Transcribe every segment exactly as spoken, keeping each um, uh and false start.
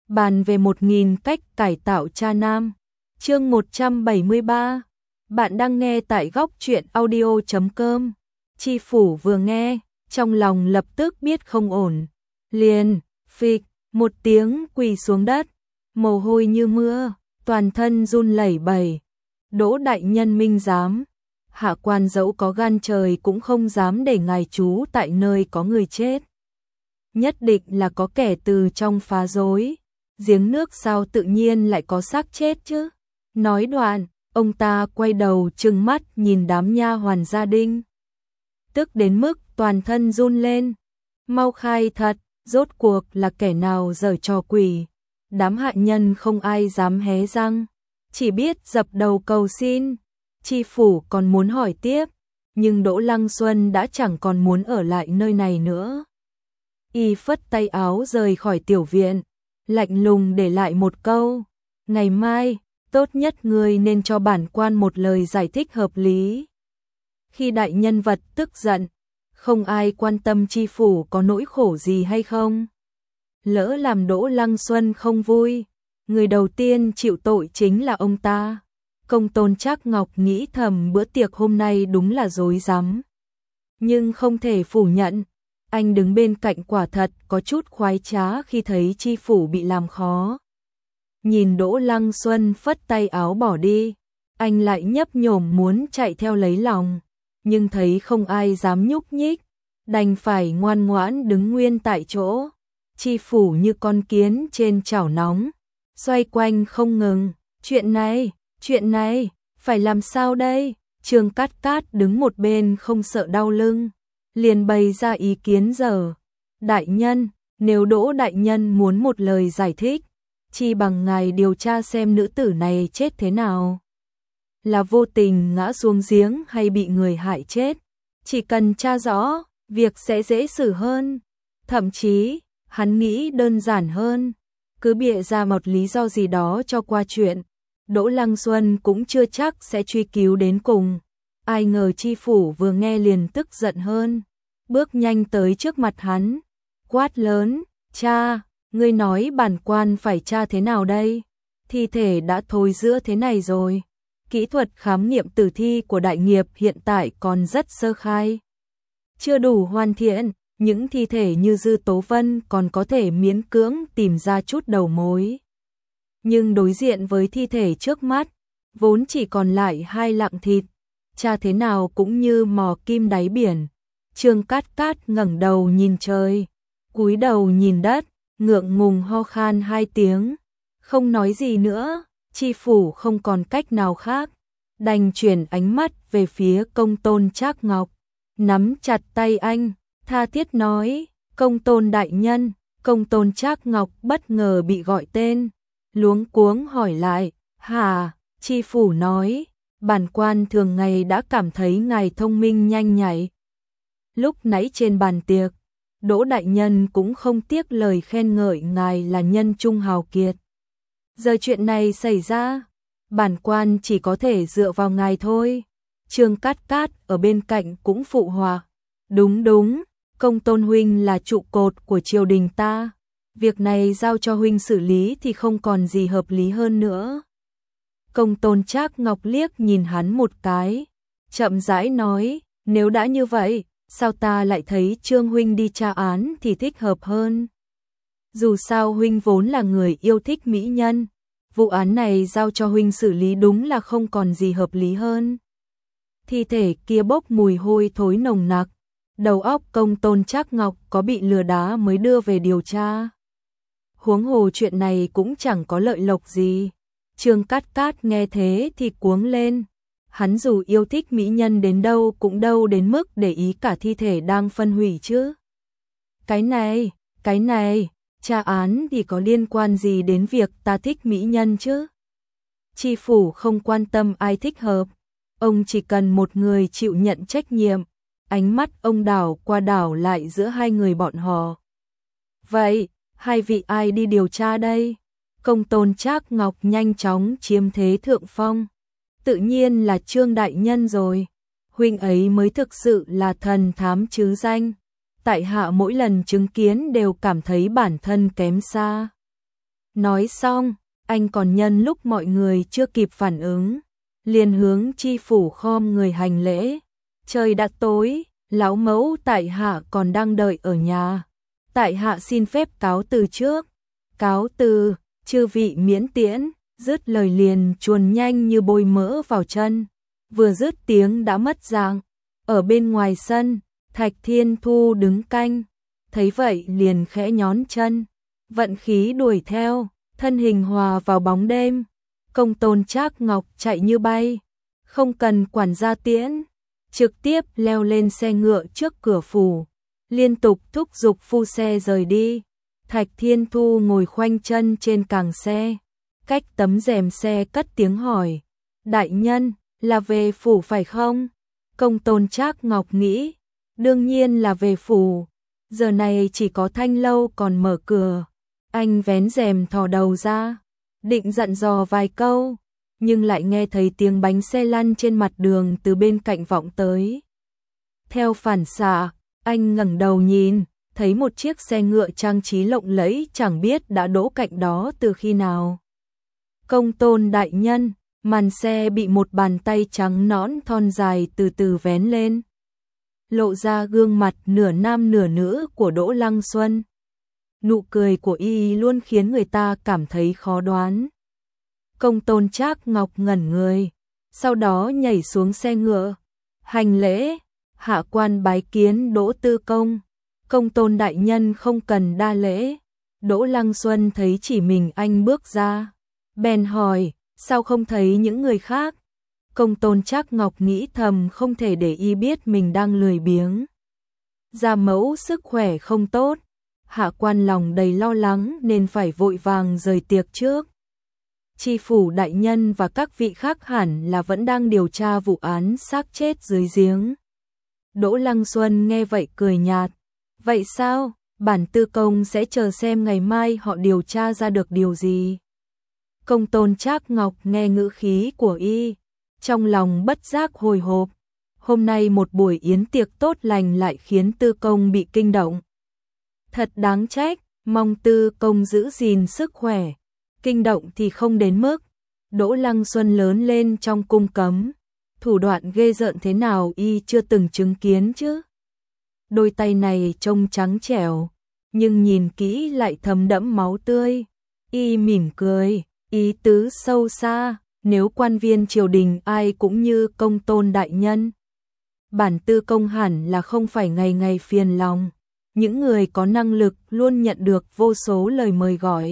bàn về một nghìn cách cải tạo cha nam. Chương một trăm bảy mươi ba. Bạn đang nghe tại góc truyện audio chấm com. Chi phủ vừa nghe, trong lòng lập tức biết không ổn. Liền, phịch, một tiếng quỳ xuống đất, mồ hôi như mưa, toàn thân run lẩy bẩy. Đỗ đại nhân minh giám, hạ quan dẫu có gan trời cũng không dám để ngài trú tại nơi có người chết. Nhất định là có kẻ từ trong phá rối, giếng nước sao tự nhiên lại có xác chết chứ. Nói đoạn, ông ta quay đầu trừng mắt nhìn đám nha hoàn gia đình, tức đến mức toàn thân run lên. Mau khai thật, rốt cuộc là kẻ nào giở trò quỷ. Đám hạ nhân không ai dám hé răng, chỉ biết dập đầu cầu xin. Chi phủ còn muốn hỏi tiếp, nhưng Đỗ Lăng Xuân đã chẳng còn muốn ở lại nơi này nữa. Y phất tay áo rời khỏi tiểu viện, lạnh lùng để lại một câu: ngày mai, tốt nhất người nên cho bản quan một lời giải thích hợp lý. Khi đại nhân vật tức giận, không ai quan tâm chi phủ có nỗi khổ gì hay không. Lỡ làm Đỗ Lăng Xuân không vui, người đầu tiên chịu tội chính là ông ta. Công tôn Trác Ngọc nghĩ thầm bữa tiệc hôm nay đúng là rối rắm. Nhưng không thể phủ nhận, anh đứng bên cạnh quả thật có chút khoái trá khi thấy chi phủ bị làm khó. Nhìn Đỗ Lăng Xuân phất tay áo bỏ đi, anh lại nhấp nhổm muốn chạy theo lấy lòng, nhưng thấy không ai dám nhúc nhích, đành phải ngoan ngoãn đứng nguyên tại chỗ. Chi phủ như con kiến trên chảo nóng, xoay quanh không ngừng. Chuyện này, chuyện này, phải làm sao đây? Trương Cát Cát đứng một bên không sợ đau lưng, liền bày ra ý kiến giờ. Đại nhân, nếu Đỗ đại nhân muốn một lời giải thích, chi bằng ngài điều tra xem nữ tử này chết thế nào. Là vô tình ngã xuống giếng hay bị người hại chết? Chỉ cần tra rõ, việc sẽ dễ xử hơn. Thậm chí, hắn nghĩ đơn giản hơn, cứ bịa ra một lý do gì đó cho qua chuyện. Đỗ Lăng Xuân cũng chưa chắc sẽ truy cứu đến cùng. Ai ngờ chi phủ vừa nghe liền tức giận hơn, bước nhanh tới trước mặt hắn, quát lớn: cha, ngươi nói bản quan phải tra thế nào đây? Thi thể đã thối rữa thế này rồi. Kỹ thuật khám nghiệm tử thi của đại nghiệp hiện tại còn rất sơ khai, chưa đủ hoàn thiện. Những thi thể như Dư Tố Vân còn có thể miễn cưỡng tìm ra chút đầu mối. Nhưng đối diện với thi thể trước mắt, vốn chỉ còn lại hai lạng thịt, tra thế nào cũng như mò kim đáy biển. Trương Cát Cát ngẩng đầu nhìn trời, cúi đầu nhìn đất, ngượng ngùng ho khan hai tiếng, không nói gì nữa. Chi phủ không còn cách nào khác, đành chuyển ánh mắt về phía công tôn Trác Ngọc, nắm chặt tay anh, tha thiết nói: công tôn đại nhân. Công tôn Trác Ngọc bất ngờ bị gọi tên, luống cuống hỏi lại: hả? Chi phủ nói: bản quan thường ngày đã cảm thấy ngài thông minh nhanh nhạy. Lúc nãy trên bàn tiệc, Đỗ đại nhân cũng không tiếc lời khen ngợi ngài là nhân trung hào kiệt. Giờ chuyện này xảy ra, bản quan chỉ có thể dựa vào ngài thôi. Trương Cát Cát ở bên cạnh cũng phụ họa: đúng đúng, công tôn huynh là trụ cột của triều đình ta, việc này giao cho huynh xử lý thì không còn gì hợp lý hơn nữa. Công tôn Trác Ngọc liếc nhìn hắn một cái, chậm rãi nói: nếu đã như vậy, sao ta lại thấy Trương huynh đi tra án thì thích hợp hơn? Dù sao huynh vốn là người yêu thích mỹ nhân, vụ án này giao cho huynh xử lý đúng là không còn gì hợp lý hơn. Thi thể kia bốc mùi hôi thối nồng nặc, đầu óc công tôn Trác Ngọc có bị lừa đá mới đưa về điều tra. Huống hồ chuyện này cũng chẳng có lợi lộc gì. Trương Cát Cát nghe thế thì cuống lên. Hắn dù yêu thích mỹ nhân đến đâu cũng đâu đến mức để ý cả thi thể đang phân hủy chứ. Cái này, cái này, tra án thì có liên quan gì đến việc ta thích mỹ nhân chứ? Chi phủ không quan tâm ai thích hợp, ông chỉ cần một người chịu nhận trách nhiệm. Ánh mắt ông đảo qua đảo lại giữa hai người bọn họ. Vậy, hai vị ai đi điều tra đây? Công tôn Trác Ngọc nhanh chóng chiếm thế thượng phong. Tự nhiên là Trương đại nhân rồi. Huynh ấy mới thực sự là thần thám chứ danh. Tại hạ mỗi lần chứng kiến đều cảm thấy bản thân kém xa. Nói xong, anh còn nhân lúc mọi người chưa kịp phản ứng, liền hướng chi phủ khom người hành lễ. Trời đã tối, lão mẫu tại hạ còn đang đợi ở nhà. Tại hạ xin phép cáo từ trước. Cáo từ, chư vị miễn tiễn, dứt lời liền chuồn nhanh như bôi mỡ vào chân. Vừa dứt tiếng đã mất dạng. Ở bên ngoài sân, Thạch Thiên Thu đứng canh, thấy vậy liền khẽ nhón chân, vận khí đuổi theo, thân hình hòa vào bóng đêm. Công Tôn Trác Ngọc chạy như bay, không cần quản gia tiễn, trực tiếp leo lên xe ngựa trước cửa phủ, liên tục thúc giục phu xe rời đi. Thạch Thiên Thu ngồi khoanh chân trên càng xe, cách tấm rèm xe cất tiếng hỏi, đại nhân, là về phủ phải không? Công Tôn Trác Ngọc nghĩ, đương nhiên là về phủ, giờ này chỉ có thanh lâu còn mở cửa. Anh vén rèm thò đầu ra, định dặn dò vài câu, nhưng lại nghe thấy tiếng bánh xe lăn trên mặt đường từ bên cạnh vọng tới. Theo phản xạ, anh ngẩng đầu nhìn, thấy một chiếc xe ngựa trang trí lộng lẫy chẳng biết đã đỗ cạnh đó từ khi nào. Công Tôn đại nhân, màn xe bị một bàn tay trắng nõn thon dài từ từ vén lên, lộ ra gương mặt nửa nam nửa nữ của Đỗ Lăng Xuân. Nụ cười của y luôn khiến người ta cảm thấy khó đoán. Công Tôn Trác Ngọc ngẩn người, sau đó nhảy xuống xe ngựa, hành lễ, hạ quan bái kiến Đỗ Tư Công. Công Tôn đại nhân không cần đa lễ. Đỗ Lăng Xuân thấy chỉ mình anh bước ra, bèn hỏi, sao không thấy những người khác? Công Tôn Trác Ngọc nghĩ thầm không thể để y biết mình đang lười biếng. Gia mẫu sức khỏe không tốt, hạ quan lòng đầy lo lắng nên phải vội vàng rời tiệc trước. Tri phủ đại nhân và các vị khác hẳn là vẫn đang điều tra vụ án xác chết dưới giếng. Đỗ Lăng Xuân nghe vậy cười nhạt, vậy sao, bản tư công sẽ chờ xem ngày mai họ điều tra ra được điều gì. Công Tôn Trác Ngọc nghe ngữ khí của y, trong lòng bất giác hồi hộp. Hôm nay một buổi yến tiệc tốt lành lại khiến tư công bị kinh động. Thật đáng trách, mong tư công giữ gìn sức khỏe. Kinh động thì không đến mức. Đỗ Lăng Xuân lớn lên trong cung cấm, thủ đoạn ghê rợn thế nào y chưa từng chứng kiến chứ. Đôi tay này trông trắng trẻo, nhưng nhìn kỹ lại thấm đẫm máu tươi. Y mỉm cười, ý tứ sâu xa, nếu quan viên triều đình ai cũng như Công Tôn đại nhân, bản tư công hẳn là không phải ngày ngày phiền lòng. Những người có năng lực luôn nhận được vô số lời mời gọi.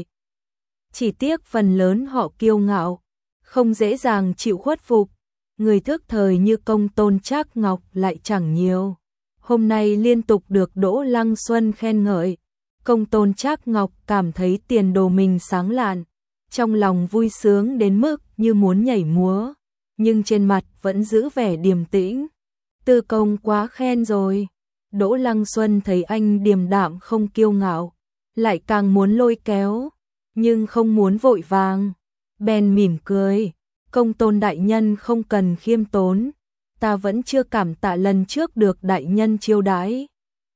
Chỉ tiếc phần lớn họ kiêu ngạo, không dễ dàng chịu khuất phục. Người thức thời như Công Tôn Trác Ngọc lại chẳng nhiều. Hôm nay liên tục được Đỗ Lăng Xuân khen ngợi, Công Tôn Trác Ngọc cảm thấy tiền đồ mình sáng lạn, trong lòng vui sướng đến mức như muốn nhảy múa, nhưng trên mặt vẫn giữ vẻ điềm tĩnh. Tư công quá khen rồi. Đỗ Lăng Xuân thấy anh điềm đạm không kiêu ngạo, lại càng muốn lôi kéo, nhưng không muốn vội vàng. Bèn mỉm cười, Công Tôn đại nhân không cần khiêm tốn, ta vẫn chưa cảm tạ lần trước được đại nhân chiêu đãi.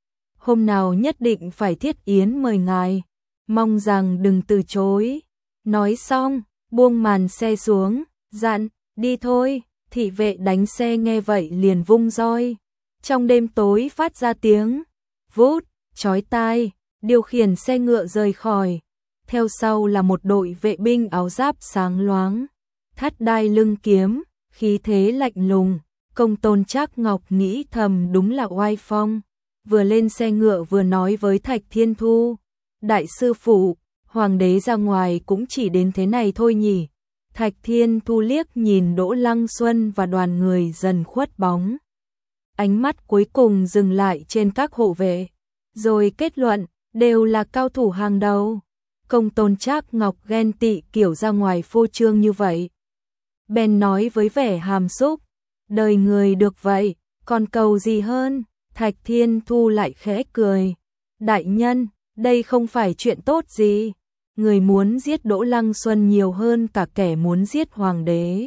Hôm nào nhất định phải thiết yến mời ngài, mong rằng đừng từ chối. Nói xong, buông màn xe xuống, dặn, đi thôi. Thị vệ đánh xe nghe vậy liền vung roi. Trong đêm tối phát ra tiếng vút, chói tai, điều khiển xe ngựa rời khỏi. Theo sau là một đội vệ binh áo giáp sáng loáng, thắt đai lưng kiếm, khí thế lạnh lùng. Công Tôn Trác Ngọc nghĩ thầm đúng là oai phong. Vừa lên xe ngựa vừa nói với Thạch Thiên Thu, đại sư phụ, hoàng đế ra ngoài cũng chỉ đến thế này thôi nhỉ. Thạch Thiên Thu liếc nhìn Đỗ Lăng Xuân và đoàn người dần khuất bóng. Ánh mắt cuối cùng dừng lại trên các hộ vệ, rồi kết luận, đều là cao thủ hàng đầu. Công Tôn Trác Ngọc ghen tị kiểu ra ngoài phô trương như vậy. Bèn nói với vẻ hàm xúc, đời người được vậy, còn cầu gì hơn. Thạch Thiên Thu lại khẽ cười, đại nhân, đây không phải chuyện tốt gì. Người muốn giết Đỗ Lăng Xuân nhiều hơn cả kẻ muốn giết hoàng đế.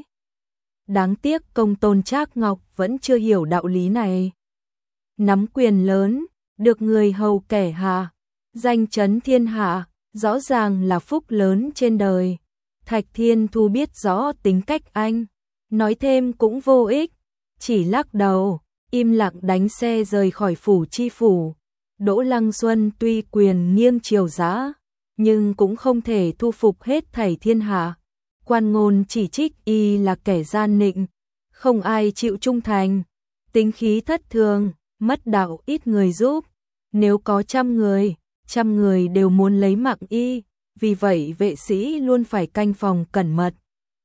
Đáng tiếc Công Tôn Trác Ngọc vẫn chưa hiểu đạo lý này. Nắm quyền lớn, được người hầu kẻ hạ, danh chấn thiên hạ, rõ ràng là phúc lớn trên đời. Thạch Thiên Thu biết rõ tính cách anh, nói thêm cũng vô ích, chỉ lắc đầu, im lặng đánh xe rời khỏi phủ chi phủ. Đỗ Lăng Xuân tuy quyền nghiêng triều dã, nhưng cũng không thể thu phục hết thảy thiên hạ. Quan ngôn chỉ trích y là kẻ gian nịnh, không ai chịu trung thành, tính khí thất thường, mất đạo ít người giúp. Nếu có trăm người, trăm người đều muốn lấy mạng y, vì vậy vệ sĩ luôn phải canh phòng cẩn mật.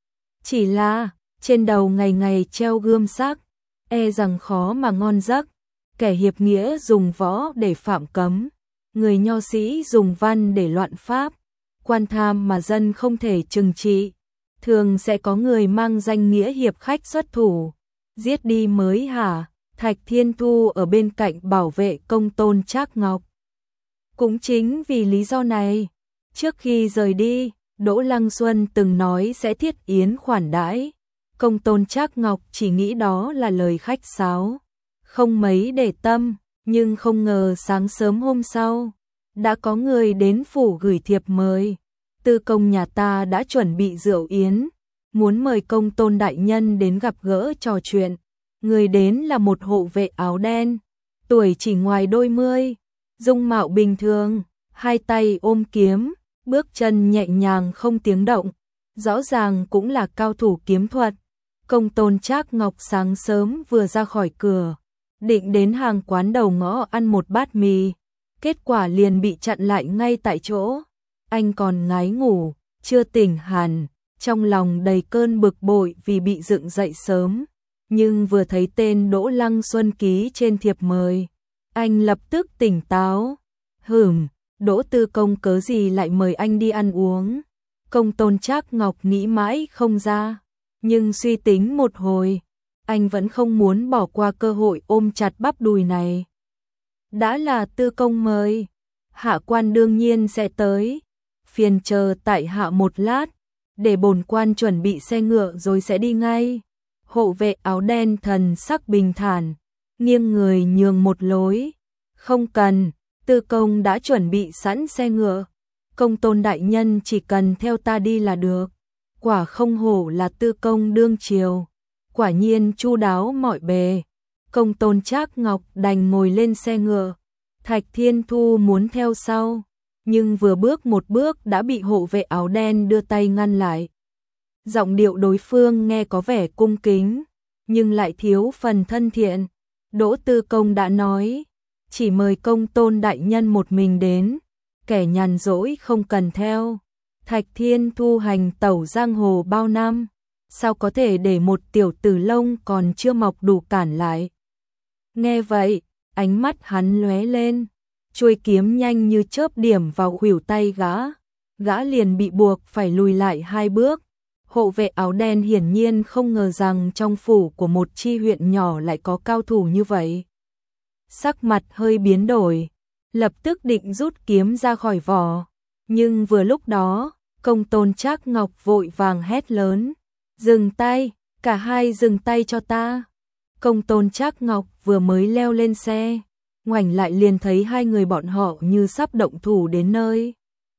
Chỉ là, trên đầu ngày ngày treo gươm sắc, e rằng khó mà ngon giấc. Kẻ hiệp nghĩa dùng võ để phạm cấm, người nho sĩ dùng văn để loạn pháp. Quan tham mà dân không thể trừng trị, thường sẽ có người mang danh nghĩa hiệp khách xuất thủ, giết đi mới hả. Thạch Thiên Thu ở bên cạnh bảo vệ Công Tôn Trác Ngọc. Cũng chính vì lý do này, trước khi rời đi, Đỗ Lăng Xuân từng nói sẽ thiết yến khoản đãi. Công Tôn Trác Ngọc chỉ nghĩ đó là lời khách sáo, không mấy để tâm, nhưng không ngờ sáng sớm hôm sau, đã có người đến phủ gửi thiệp mời. Tư công nhà ta đã chuẩn bị rượu yến, muốn mời Công Tôn đại nhân đến gặp gỡ trò chuyện. Người đến là một hộ vệ áo đen, tuổi chỉ ngoài đôi mươi, dung mạo bình thường, hai tay ôm kiếm, bước chân nhẹ nhàng không tiếng động, rõ ràng cũng là cao thủ kiếm thuật. Công Tôn Trác Ngọc sáng sớm vừa ra khỏi cửa, định đến hàng quán đầu ngõ ăn một bát mì, kết quả liền bị chặn lại ngay tại chỗ. Anh còn ngái ngủ, chưa tỉnh hẳn, trong lòng đầy cơn bực bội vì bị dựng dậy sớm. Nhưng vừa thấy tên Đỗ Lăng Xuân ký trên thiệp mời, anh lập tức tỉnh táo. Hửm, Đỗ Tư công cớ gì lại mời anh đi ăn uống? Công Tôn Trác Ngọc nghĩ mãi không ra, nhưng suy tính một hồi, anh vẫn không muốn bỏ qua cơ hội ôm chặt bắp đùi này. Đã là Tư công mời, hạ quan đương nhiên sẽ tới, phiền chờ tại hạ một lát, để bổn quan chuẩn bị xe ngựa rồi sẽ đi ngay. Hộ vệ áo đen thần sắc bình thản, nghiêng người nhường một lối. Không cần, Tư công đã chuẩn bị sẵn xe ngựa. Công Tôn đại nhân chỉ cần theo ta đi là được. Quả không hổ là Tư công đương triều, quả nhiên chu đáo mọi bề. Công Tôn Trác Ngọc đành ngồi lên xe ngựa. Thạch Thiên Thu muốn theo sau, nhưng vừa bước một bước đã bị hộ vệ áo đen đưa tay ngăn lại. Giọng điệu đối phương nghe có vẻ cung kính, nhưng lại thiếu phần thân thiện. Đỗ Tư công đã nói, chỉ mời Công Tôn đại nhân một mình đến, kẻ nhàn rỗi không cần theo. Thạch Thiên Thu hành tẩu giang hồ bao năm, sao có thể để một tiểu tử lông còn chưa mọc đủ cản lại. Nghe vậy, ánh mắt hắn lóe lên, chuôi kiếm nhanh như chớp điểm vào khuỷu tay gã, gã liền bị buộc phải lùi lại hai bước. Hộ vệ áo đen hiển nhiên không ngờ rằng trong phủ của một chi huyện nhỏ lại có cao thủ như vậy. Sắc mặt hơi biến đổi, lập tức định rút kiếm ra khỏi vỏ, nhưng vừa lúc đó, Công Tôn Trác Ngọc vội vàng hét lớn, dừng tay, cả hai dừng tay cho ta. Công Tôn Trác Ngọc vừa mới leo lên xe, ngoảnh lại liền thấy hai người bọn họ như sắp động thủ đến nơi.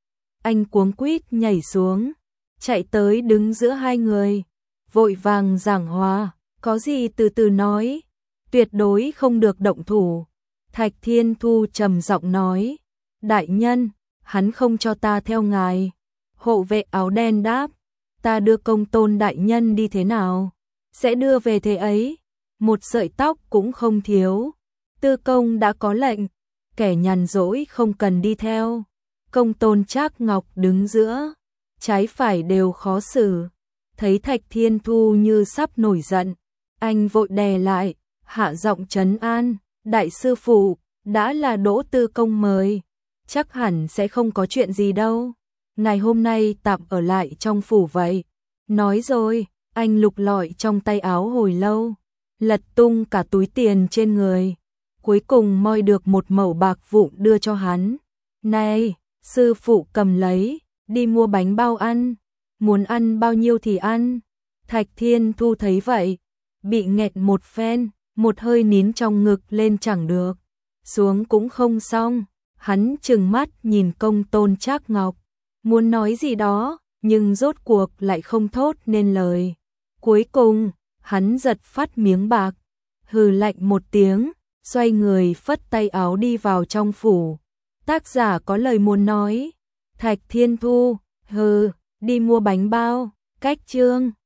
Anh cuống quýt nhảy xuống, chạy tới đứng giữa hai người, vội vàng giảng hòa, có gì từ từ nói, tuyệt đối không được động thủ. Thạch Thiên Thu trầm giọng nói, đại nhân, hắn không cho ta theo ngài. Hộ vệ áo đen đáp, ta đưa Công Tôn đại nhân đi thế nào, sẽ đưa về thế ấy, một sợi tóc cũng không thiếu. Tư công đã có lệnh, kẻ nhàn rỗi không cần đi theo. Công Tôn Trác Ngọc đứng giữa, trái phải đều khó xử. Thấy Thạch Thiên Thu như sắp nổi giận, anh vội đè lại, hạ giọng trấn an, đại sư phụ, đã là Đỗ Tư công mời, chắc hẳn sẽ không có chuyện gì đâu. Ngày hôm nay tạm ở lại trong phủ vậy. Nói rồi, anh lục lọi trong tay áo hồi lâu, lật tung cả túi tiền trên người, cuối cùng moi được một mẩu bạc vụn đưa cho hắn. Này, sư phụ cầm lấy, đi mua bánh bao ăn, muốn ăn bao nhiêu thì ăn. Thạch Thiên Thu thấy vậy, bị nghẹt một phen, một hơi nín trong ngực lên chẳng được, xuống cũng không xong. Hắn trừng mắt nhìn Công Tôn Trác Ngọc, muốn nói gì đó, nhưng rốt cuộc lại không thốt nên lời. Cuối cùng, hắn giật phát miếng bạc, hừ lạnh một tiếng, xoay người phất tay áo đi vào trong phủ. Tác giả có lời muốn nói. Thạch Thiên Thu, hừ, đi mua bánh bao, cách chương.